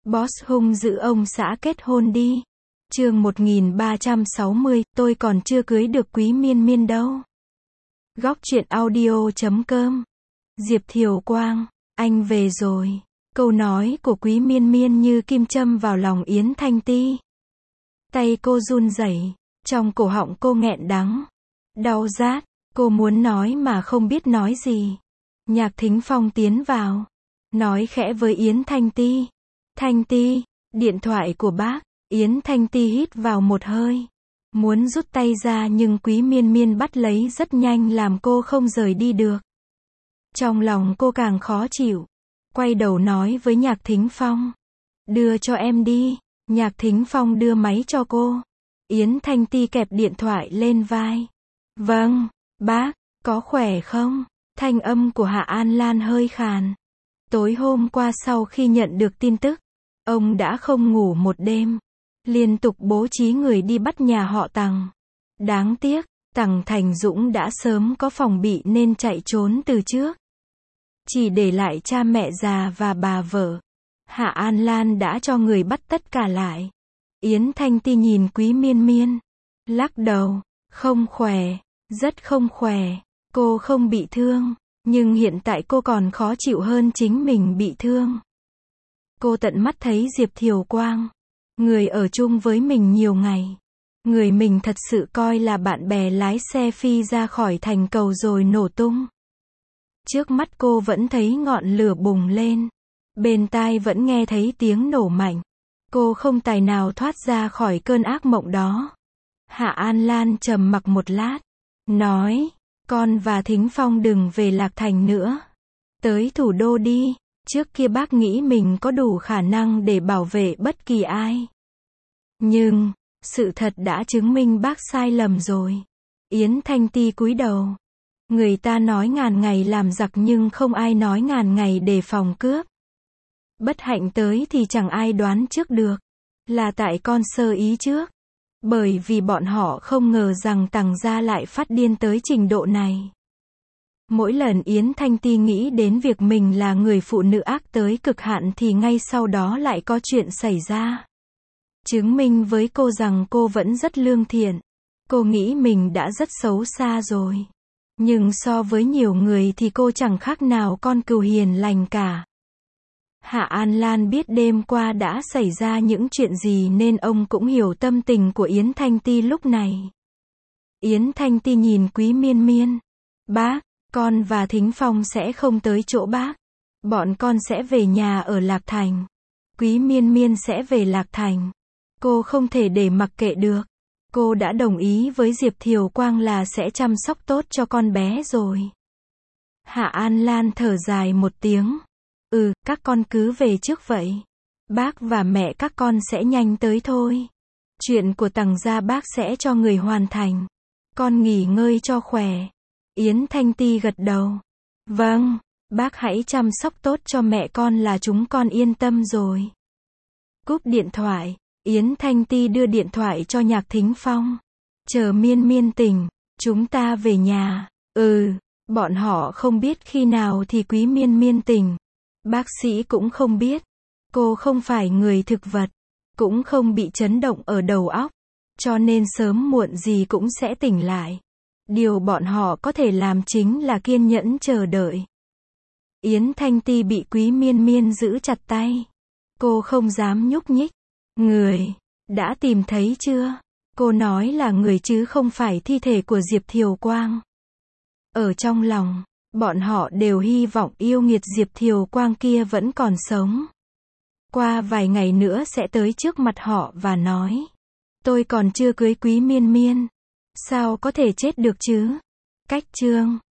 Boss hung dữ ông xã kết hôn đi. Chương 1360, tôi còn chưa cưới được Quý Miên Miên đâu. Góc truyện audio.com. Diệp Thiều Quang, anh về rồi. Câu nói của Quý Miên Miên như kim châm vào lòng Yến Thanh Ti. Tay cô run rẩy, trong cổ họng cô nghẹn đắng, đau rát, cô muốn nói mà không biết nói gì. Nhạc Thính Phong tiến vào, nói khẽ với Yến Thanh Ti. Thanh Ti, điện thoại của bác. Yến Thanh Ti hít vào một hơi, muốn rút tay ra nhưng Quý Miên Miên bắt lấy rất nhanh làm cô không rời đi được. Trong lòng cô càng khó chịu, quay đầu nói với Nhạc Thính Phong. Đưa cho em đi. Nhạc Thính Phong đưa máy cho cô. Yến Thanh Ti kẹp điện thoại lên vai. Vâng, bác, có khỏe không? Thanh âm của Hạ An Lan hơi khàn. Tối hôm qua sau khi nhận được tin tức, ông đã không ngủ một đêm, liên tục bố trí người đi bắt nhà họ Tằng. Đáng tiếc, Tằng Thành Dũng đã sớm có phòng bị nên chạy trốn từ trước. Chỉ để lại cha mẹ già và bà vợ. Hạ An Lan đã cho người bắt tất cả lại. Yến Thanh Ti nhìn Quý Miên Miên, lắc đầu, không khỏe, rất không khỏe. Cô không bị thương, nhưng hiện tại cô còn khó chịu hơn chính mình bị thương. Cô tận mắt thấy Diệp Thiều Quang, người ở chung với mình nhiều ngày, người mình thật sự coi là bạn bè lái xe phi ra khỏi thành cầu rồi nổ tung. Trước mắt cô vẫn thấy ngọn lửa bùng lên, bên tai vẫn nghe thấy tiếng nổ mạnh. Cô không tài nào thoát ra khỏi cơn ác mộng đó. Hạ An Lan trầm mặc một lát, nói, con và Thính Phong đừng về Lạc Thành nữa. Tới thủ đô đi. Trước kia bác nghĩ mình có đủ khả năng để bảo vệ bất kỳ ai. Nhưng, sự thật đã chứng minh bác sai lầm rồi. Yến Thanh Ti cúi đầu. Người ta nói ngàn ngày làm giặc nhưng không ai nói ngàn ngày đề phòng cướp. Bất hạnh tới thì chẳng ai đoán trước được. Là tại con sơ ý trước. Bởi vì bọn họ không ngờ rằng Tằng gia lại phát điên tới trình độ này. Mỗi lần Yến Thanh Ti nghĩ đến việc mình là người phụ nữ ác tới cực hạn thì ngay sau đó lại có chuyện xảy ra. Chứng minh với cô rằng cô vẫn rất lương thiện. Cô nghĩ mình đã rất xấu xa rồi. Nhưng so với nhiều người thì cô chẳng khác nào con cừu hiền lành cả. Hạ An Lan biết đêm qua đã xảy ra những chuyện gì nên ông cũng hiểu tâm tình của Yến Thanh Ti lúc này. Yến Thanh Ti nhìn Quý Miên Miên. Bác, con và Thính Phong sẽ không tới chỗ bác. Bọn con sẽ về nhà ở Lạc Thành. Quý Miên Miên sẽ về Lạc Thành. Cô không thể để mặc kệ được. Cô đã đồng ý với Diệp Thiều Quang là sẽ chăm sóc tốt cho con bé rồi. Hạ An Lan thở dài một tiếng. Các con cứ về trước vậy. Bác và mẹ các con sẽ nhanh tới thôi. Chuyện của Tằng gia bác sẽ cho người hoàn thành. Con nghỉ ngơi cho khỏe. Yến Thanh Ti gật đầu. Vâng, bác hãy chăm sóc tốt cho mẹ con là chúng con yên tâm rồi. Cúp điện thoại, Yến Thanh Ti đưa điện thoại cho Nhạc Thính Phong. Chờ Miên Miên tỉnh, chúng ta về nhà. Bọn họ không biết khi nào thì Quý Miên Miên tỉnh. Bác sĩ cũng không biết. Cô không phải người thực vật, cũng không bị chấn động ở đầu óc, cho nên sớm muộn gì cũng sẽ tỉnh lại. Điều bọn họ có thể làm chính là kiên nhẫn chờ đợi. Yến Thanh Ti bị Quý Miên Miên giữ chặt tay. Cô không dám nhúc nhích. Người, đã tìm thấy chưa? Cô nói là người chứ không phải thi thể của Diệp Thiều Quang. Ở trong lòng, bọn họ đều hy vọng yêu nghiệt Diệp Thiều Quang kia vẫn còn sống. Qua vài ngày nữa sẽ tới trước mặt họ và nói. Tôi còn chưa cưới Quý Miên Miên. Sao có thể chết được chứ? Cách chương